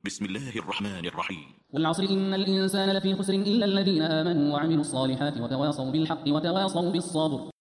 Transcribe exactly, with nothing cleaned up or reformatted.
بسم الله الرحمن الرحيم. والعصر إن الإنسان لفي خسر إلا الذين آمنوا وعملوا الصالحات وتواصوا بالحق وتواصوا بالصبر.